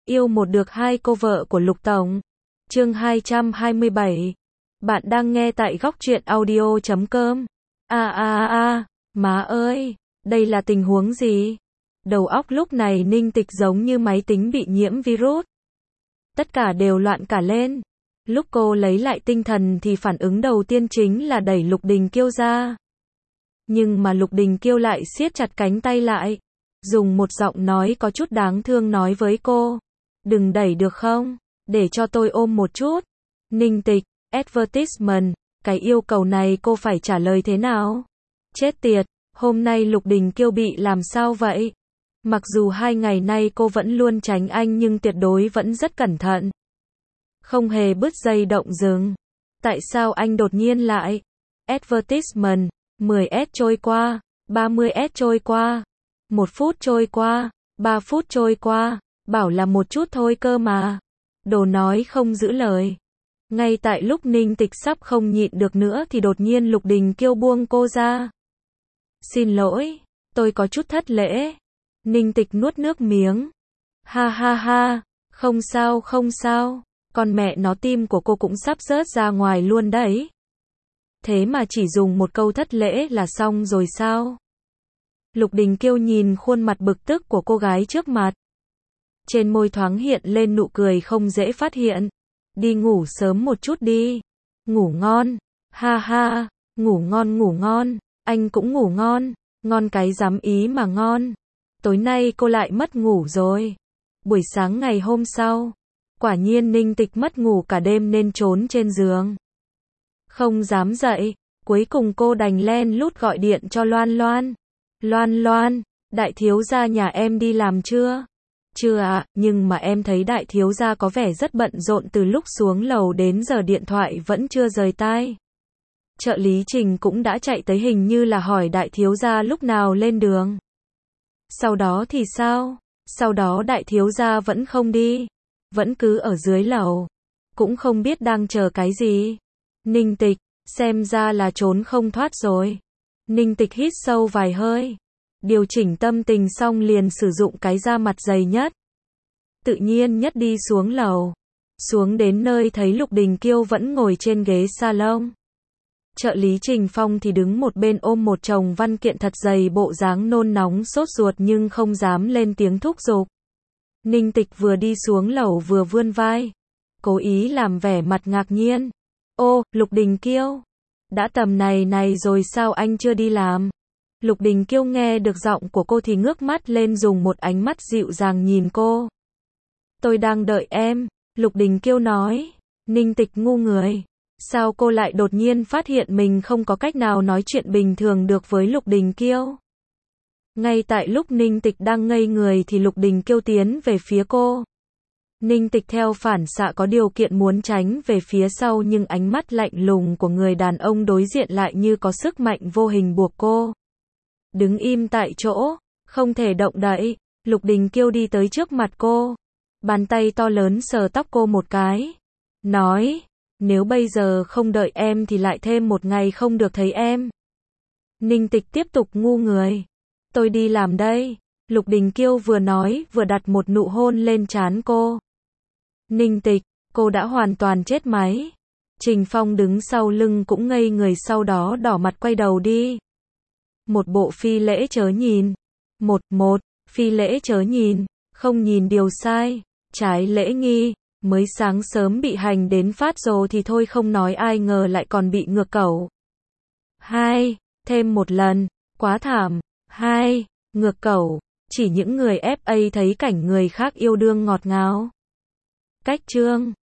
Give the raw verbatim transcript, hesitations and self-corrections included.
Yêu một được hai cô vợ của Lục Tổng. Chương hai trăm hai mươi bảy. Bạn đang nghe tại góc truyện audio chấm com. A a a a, má ơi, đây là tình huống gì? Đầu óc lúc này Ninh Tịch giống như máy tính bị nhiễm virus. Tất cả đều loạn cả lên. Lúc cô lấy lại tinh thần thì phản ứng đầu tiên chính là đẩy Lục Đình Kiêu ra. Nhưng mà Lục Đình Kiêu lại siết chặt cánh tay lại, dùng một giọng nói có chút đáng thương nói với cô. Đừng đẩy được không? Để cho tôi ôm một chút. Ninh Tịch, advertisement, cái yêu cầu này cô phải trả lời thế nào? Chết tiệt, hôm nay Lục Đình Kiêu bị làm sao vậy? Mặc dù hai ngày nay cô vẫn luôn tránh anh nhưng tuyệt đối vẫn rất cẩn thận. Không hề bứt dây động rừng. Tại sao anh đột nhiên lại? Advertisement, mười s trôi qua, ba mươi s trôi qua, một phút trôi qua, ba phút trôi qua, bảo là một chút thôi cơ mà. Đồ nói không giữ lời. Ngay tại lúc Ninh Tịch sắp không nhịn được nữa thì đột nhiên Lục Đình Kiêu buông cô ra. Xin lỗi, tôi có chút thất lễ. Ninh Tịch nuốt nước miếng. Ha ha ha, không sao không sao, con mẹ nó tim của cô cũng sắp rớt ra ngoài luôn đấy. Thế mà chỉ dùng một câu thất lễ là xong rồi sao? Lục Đình Kiêu nhìn khuôn mặt bực tức của cô gái trước mặt. Trên môi thoáng hiện lên nụ cười không dễ phát hiện. Đi ngủ sớm một chút đi. Ngủ ngon. Ha ha, ngủ ngon ngủ ngon, anh cũng ngủ ngon. Ngon cái dám ý mà ngon. Tối nay cô lại mất ngủ rồi. Buổi sáng ngày hôm sau, quả nhiên Ninh Tịch mất ngủ cả đêm nên trốn trên giường. Không dám dậy, cuối cùng cô đành len lút gọi điện cho Loan Loan. Loan Loan, đại thiếu gia nhà em đi làm chưa? Chưa ạ, nhưng mà em thấy đại thiếu gia có vẻ rất bận rộn từ lúc xuống lầu đến giờ điện thoại vẫn chưa rời tai. Trợ lý Trình cũng đã chạy tới hình như là hỏi đại thiếu gia lúc nào lên đường. Sau đó thì sao? Sau đó đại thiếu gia vẫn không đi. Vẫn cứ ở dưới lầu. Cũng không biết đang chờ cái gì. Ninh Tịch, xem ra là trốn không thoát rồi. Ninh Tịch hít sâu vài hơi. Điều chỉnh tâm tình xong liền sử dụng cái da mặt dày nhất. Tự nhiên nhất đi xuống lầu. Xuống đến nơi thấy Lục Đình Kiêu vẫn ngồi trên ghế salon. Trợ lý Trình Phong thì đứng một bên ôm một chồng văn kiện thật dày bộ dáng nôn nóng sốt ruột nhưng không dám lên tiếng thúc giục. Ninh Tịch vừa đi xuống lầu vừa vươn vai. Cố ý làm vẻ mặt ngạc nhiên. Ô, Lục Đình Kiêu. Đã tầm này này rồi sao anh chưa đi làm? Lục Đình Kiêu nghe được giọng của cô thì ngước mắt lên dùng một ánh mắt dịu dàng nhìn cô. Tôi đang đợi em, Lục Đình Kiêu nói. Ninh Tịch ngu người. Sao cô lại đột nhiên phát hiện mình không có cách nào nói chuyện bình thường được với Lục Đình Kiêu? Ngay tại lúc Ninh Tịch đang ngây người thì Lục Đình Kiêu tiến về phía cô. Ninh Tịch theo phản xạ có điều kiện muốn tránh về phía sau nhưng ánh mắt lạnh lùng của người đàn ông đối diện lại như có sức mạnh vô hình buộc cô. Đứng im tại chỗ, không thể động đậy. Lục Đình Kiêu đi tới trước mặt cô. Bàn tay to lớn sờ tóc cô một cái. Nói, nếu bây giờ không đợi em thì lại thêm một ngày không được thấy em. Ninh Tịch tiếp tục ngu người. Tôi đi làm đây. Lục Đình Kiêu vừa nói vừa đặt một nụ hôn lên trán cô. Ninh Tịch, cô đã hoàn toàn chết máy. Trình Phong đứng sau lưng cũng ngây người sau đó đỏ mặt quay đầu đi. Một bộ phi lễ chớ nhìn. Một, một, phi lễ chớ nhìn. Không nhìn điều sai. Trái lễ nghi. Mới sáng sớm bị hành đến phát rồ thì thôi không nói ai ngờ lại còn bị ngược cẩu. Hai, thêm một lần. Quá thảm. Hai, ngược cẩu. Chỉ những người ép a thấy cảnh người khác yêu đương ngọt ngào. Cách chương